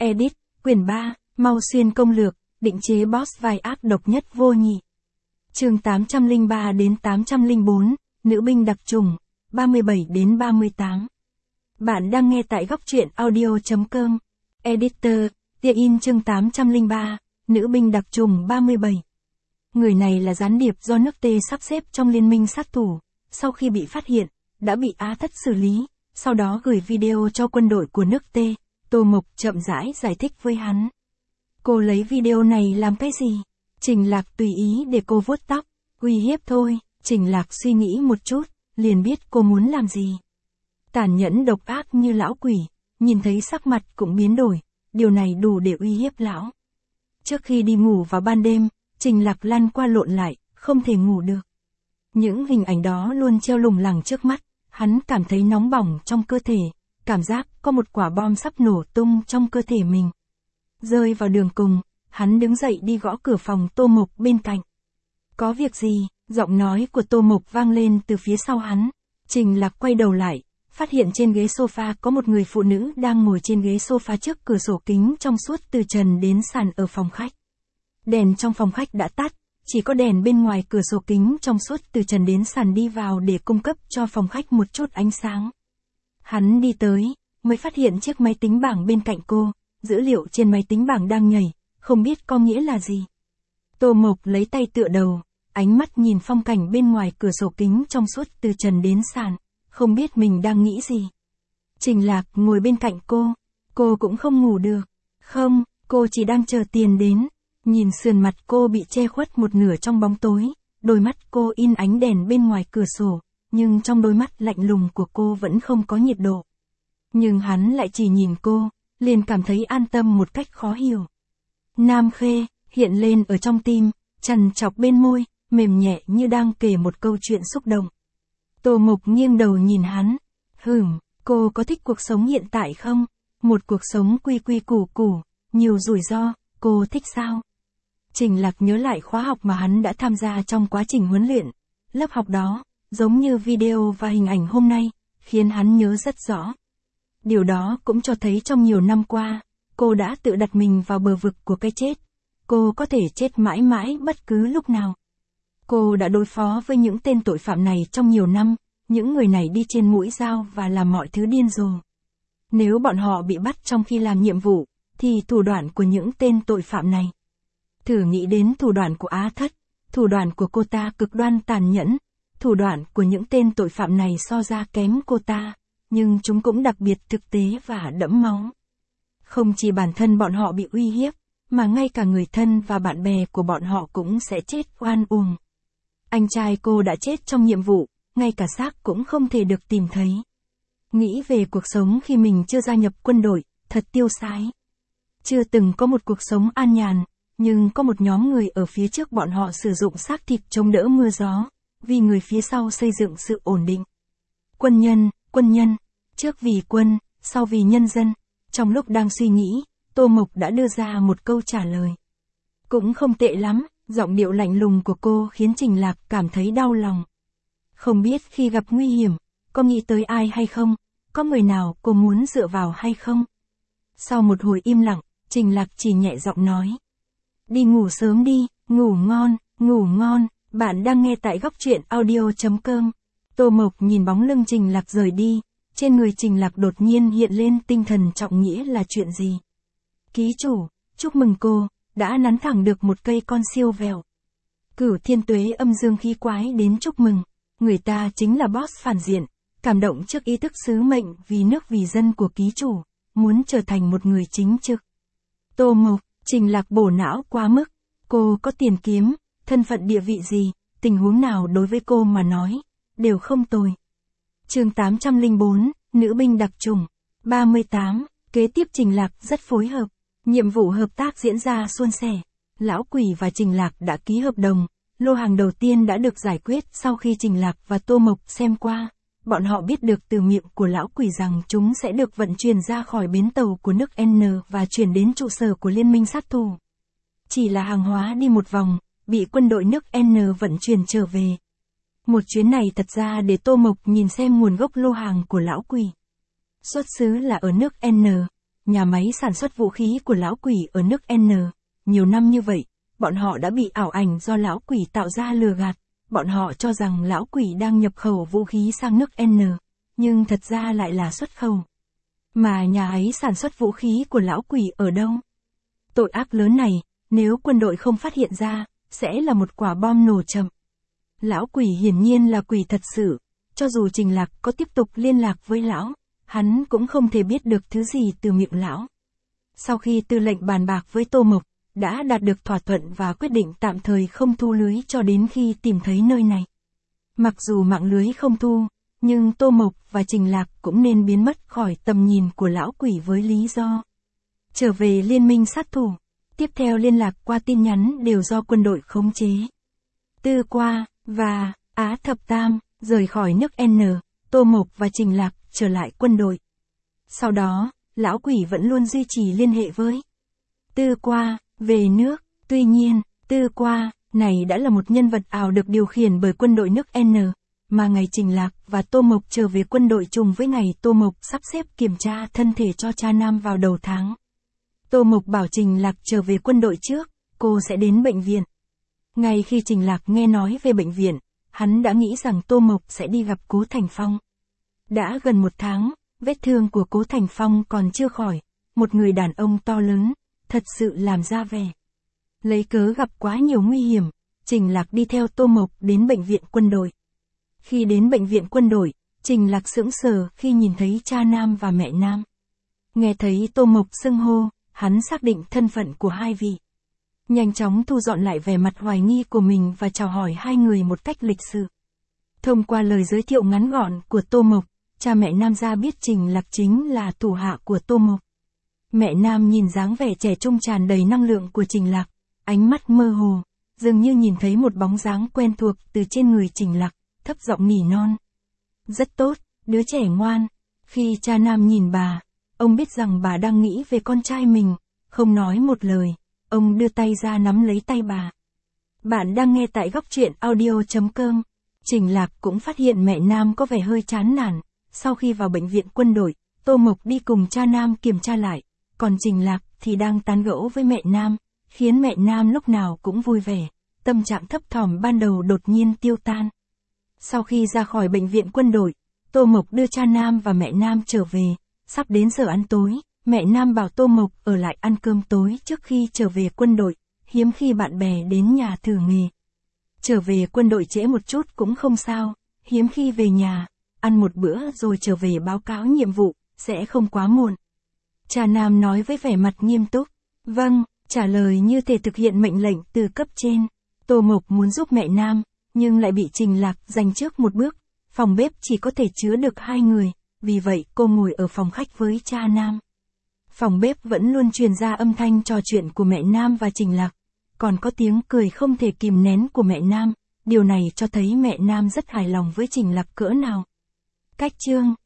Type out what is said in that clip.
Edit, quyển 3, Mau Xuyên công lược, định chế boss vai ác độc nhất vô nhị. Chương 803 đến 804, nữ binh đặc chủng, 37 đến 38. Bạn đang nghe tại góc truyện audio.com. Editor, Tia in chương 803, nữ binh đặc chủng 37. Người này là gián điệp do nước T sắp xếp trong liên minh sát thủ, sau khi bị phát hiện, đã bị Á Thất xử lý, sau đó gửi video cho quân đội của nước T. Tô Mộc chậm rãi giải thích với hắn. Cô lấy video này làm cái gì? Trình Lạc tùy ý để cô vuốt tóc, uy hiếp thôi. Trình Lạc suy nghĩ một chút, liền biết cô muốn làm gì. Tàn nhẫn độc ác như lão quỷ, nhìn thấy sắc mặt cũng biến đổi, điều này đủ để uy hiếp lão. Trước khi đi ngủ vào ban đêm, Trình Lạc lăn qua lộn lại, không thể ngủ được. Những hình ảnh đó luôn treo lủng lẳng trước mắt, hắn cảm thấy nóng bỏng trong cơ thể, cảm giác có một quả bom sắp nổ tung trong cơ thể mình. Rơi vào đường cùng, hắn đứng dậy đi gõ cửa phòng Tô Mộc bên cạnh. Có việc gì? Giọng nói của Tô Mộc vang lên từ phía sau hắn. Trình Lạc quay đầu lại, phát hiện trên ghế sofa có một người phụ nữ đang ngồi trên ghế sofa trước cửa sổ kính trong suốt từ trần đến sàn ở phòng khách. Đèn trong phòng khách đã tắt, chỉ có đèn bên ngoài cửa sổ kính trong suốt từ trần đến sàn đi vào để cung cấp cho phòng khách một chút ánh sáng. Hắn đi tới, mới phát hiện chiếc máy tính bảng bên cạnh cô, dữ liệu trên máy tính bảng đang nhảy, không biết có nghĩa là gì. Tô Mộc lấy tay tựa đầu, ánh mắt nhìn phong cảnh bên ngoài cửa sổ kính trong suốt từ trần đến sàn, không biết mình đang nghĩ gì. Trình Lạc ngồi bên cạnh cô cũng không ngủ được. Không, cô chỉ đang chờ tiền đến. Nhìn sườn mặt cô bị che khuất một nửa trong bóng tối, đôi mắt cô in ánh đèn bên ngoài cửa sổ, nhưng trong đôi mắt lạnh lùng của cô vẫn không có nhiệt độ. Nhưng hắn lại chỉ nhìn cô, liền cảm thấy an tâm một cách khó hiểu. Nam Khê, hiện lên ở trong tim, trằn trọc bên môi, mềm nhẹ như đang kể một câu chuyện xúc động. Tô Mộc nghiêng đầu nhìn hắn. Cô có thích cuộc sống hiện tại không? Một cuộc sống quy quy củ củ, nhiều rủi ro, cô thích sao? Trình Lạc nhớ lại khóa học mà hắn đã tham gia trong quá trình huấn luyện. Lớp học đó, giống như video và hình ảnh hôm nay, khiến hắn nhớ rất rõ. Điều đó cũng cho thấy trong nhiều năm qua, cô đã tự đặt mình vào bờ vực của cái chết. Cô có thể chết mãi mãi bất cứ lúc nào. Cô đã đối phó với những tên tội phạm này trong nhiều năm, những người này đi trên mũi dao và làm mọi thứ điên rồ. Nếu bọn họ bị bắt trong khi làm nhiệm vụ, thì thủ đoạn của những tên tội phạm này. Thử nghĩ đến thủ đoạn của Á Thất, thủ đoạn của cô ta cực đoan tàn nhẫn, thủ đoạn của những tên tội phạm này so ra kém cô ta, nhưng chúng cũng đặc biệt thực tế và đẫm máu. Không chỉ bản thân bọn họ bị uy hiếp, mà ngay cả người thân và bạn bè của bọn họ cũng sẽ chết oan uổng. Anh trai cô đã chết trong nhiệm vụ, ngay cả xác cũng không thể được tìm thấy. Nghĩ về cuộc sống khi mình chưa gia nhập quân đội, thật tiêu sái. Chưa từng có một cuộc sống an nhàn, nhưng có một nhóm người ở phía trước bọn họ sử dụng xác thịt chống đỡ mưa gió, vì người phía sau xây dựng sự ổn định. Quân nhân, trước vì quân, sau vì nhân dân. Trong lúc đang suy nghĩ, Tô Mộc đã đưa ra một câu trả lời. Cũng không tệ lắm, giọng điệu lạnh lùng của cô khiến Trình Lạc cảm thấy đau lòng. Không biết khi gặp nguy hiểm, có nghĩ tới ai hay không, có người nào cô muốn dựa vào hay không? Sau một hồi im lặng, Trình Lạc chỉ nhẹ giọng nói. Đi ngủ sớm đi, ngủ ngon, bạn đang nghe tại góc truyện audio.com. Tô Mộc nhìn bóng lưng Trình Lạc rời đi, trên người Trình Lạc đột nhiên hiện lên tinh thần trọng nghĩa là chuyện gì? Ký chủ, chúc mừng cô, đã nắn thẳng được một cây con siêu vẹo. Cửu Thiên Tuế âm dương khí quái đến chúc mừng, người ta chính là boss phản diện, cảm động trước ý thức sứ mệnh vì nước vì dân của ký chủ, muốn trở thành một người chính trực. Tô Mộc, Trình Lạc bổ não quá mức, cô có tiền kiếm, thân phận địa vị gì, tình huống nào đối với cô mà nói, đều không tồi. Chương 804, nữ binh đặc chủng, 38, kế tiếp Trình Lạc rất phối hợp, nhiệm vụ hợp tác diễn ra suôn sẻ. Lão Quỷ và Trình Lạc đã ký hợp đồng, lô hàng đầu tiên đã được giải quyết sau khi Trình Lạc và Tô Mộc xem qua. Bọn họ biết được từ miệng của Lão Quỷ rằng chúng sẽ được vận chuyển ra khỏi bến tàu của nước N và chuyển đến trụ sở của Liên minh sát thủ. Chỉ là hàng hóa đi một vòng, bị quân đội nước N vận chuyển trở về. Một chuyến này thật ra để Tô Mộc nhìn xem nguồn gốc lô hàng của Lão Quỷ. Xuất xứ là ở nước N, nhà máy sản xuất vũ khí của lão quỷ ở nước N. Nhiều năm như vậy, bọn họ đã bị ảo ảnh do lão quỷ tạo ra lừa gạt. Bọn họ cho rằng lão quỷ đang nhập khẩu vũ khí sang nước N, nhưng thật ra lại là xuất khẩu. Mà nhà ấy sản xuất vũ khí của lão quỷ ở đâu? Tội ác lớn này, nếu quân đội không phát hiện ra, sẽ là một quả bom nổ chậm. Lão quỷ hiển nhiên là quỷ thật sự, cho dù Trình Lạc có tiếp tục liên lạc với lão, hắn cũng không thể biết được thứ gì từ miệng lão. Sau khi tư lệnh bàn bạc với Tô Mộc, đã đạt được thỏa thuận và quyết định tạm thời không thu lưới cho đến khi tìm thấy nơi này. Mặc dù mạng lưới không thu, nhưng Tô Mộc và Trình Lạc cũng nên biến mất khỏi tầm nhìn của lão quỷ với lý do trở về liên minh sát thủ. Tiếp theo liên lạc qua tin nhắn đều do quân đội khống chế. Tư Qua và Á Thập Tam rời khỏi nước N, Tô Mộc và Trình Lạc trở lại quân đội. Sau đó, lão quỷ vẫn luôn duy trì liên hệ với Tư Qua về nước. Tuy nhiên, Tư Qua này đã là một nhân vật ảo được điều khiển bởi quân đội nước N, mà ngày Trình Lạc và Tô Mộc trở về quân đội trùng với ngày Tô Mộc sắp xếp kiểm tra thân thể cho cha nam vào đầu tháng. Tô Mộc bảo Trình Lạc trở về quân đội trước, cô sẽ đến bệnh viện. Ngay khi Trình Lạc nghe nói về bệnh viện, hắn đã nghĩ rằng Tô Mộc sẽ đi gặp Cố Thành Phong. Đã gần 1 tháng, vết thương của Cố Thành Phong còn chưa khỏi, một người đàn ông to lớn, thật sự làm ra vẻ. Lấy cớ gặp quá nhiều nguy hiểm, Trình Lạc đi theo Tô Mộc đến bệnh viện quân đội. Khi đến bệnh viện quân đội, Trình Lạc sững sờ khi nhìn thấy cha nam và mẹ nam. Nghe thấy Tô Mộc xưng hô, hắn xác định thân phận của hai vị. Nhanh chóng thu dọn lại vẻ mặt hoài nghi của mình và chào hỏi hai người một cách lịch sự. Thông qua lời giới thiệu ngắn gọn của Tô Mộc, cha mẹ nam ra biết Trình Lạc chính là thủ hạ của Tô Mộc. Mẹ nam nhìn dáng vẻ trẻ trung tràn đầy năng lượng của Trình Lạc, ánh mắt mơ hồ, dường như nhìn thấy một bóng dáng quen thuộc từ trên người Trình Lạc, thấp giọng nỉ non. Rất tốt, đứa trẻ ngoan. Khi cha nam nhìn bà, ông biết rằng bà đang nghĩ về con trai mình, không nói một lời, ông đưa tay ra nắm lấy tay bà. Bạn đang nghe tại góc truyện audio.com. Trình Lạc cũng phát hiện mẹ nam có vẻ hơi chán nản. Sau khi vào bệnh viện quân đội, Tô Mộc đi cùng cha nam kiểm tra lại, còn Trình Lạc thì đang tán gẫu với mẹ nam, khiến mẹ nam lúc nào cũng vui vẻ. Tâm trạng thấp thỏm ban đầu đột nhiên tiêu tan. Sau khi ra khỏi bệnh viện quân đội, Tô Mộc đưa cha nam và mẹ nam trở về. Sắp đến giờ ăn tối, mẹ nam bảo Tô Mộc ở lại ăn cơm tối trước khi trở về quân đội, hiếm khi bạn bè đến nhà thử nghề. Trở về quân đội trễ một chút cũng không sao, hiếm khi về nhà, ăn một bữa rồi trở về báo cáo nhiệm vụ, sẽ không quá muộn. Cha nam nói với vẻ mặt nghiêm túc. Vâng, trả lời như thể thực hiện mệnh lệnh từ cấp trên. Tô Mộc muốn giúp mẹ nam, nhưng lại bị Trình Lạc giành trước một bước. Phòng bếp chỉ có thể chứa được 2 người, vì vậy cô ngồi ở phòng khách với cha nam. Phòng bếp vẫn luôn truyền ra âm thanh trò chuyện của mẹ nam và Trình Lạc, còn có tiếng cười không thể kìm nén của mẹ nam, điều này cho thấy mẹ nam rất hài lòng với Trình Lạc cỡ nào. Cách chương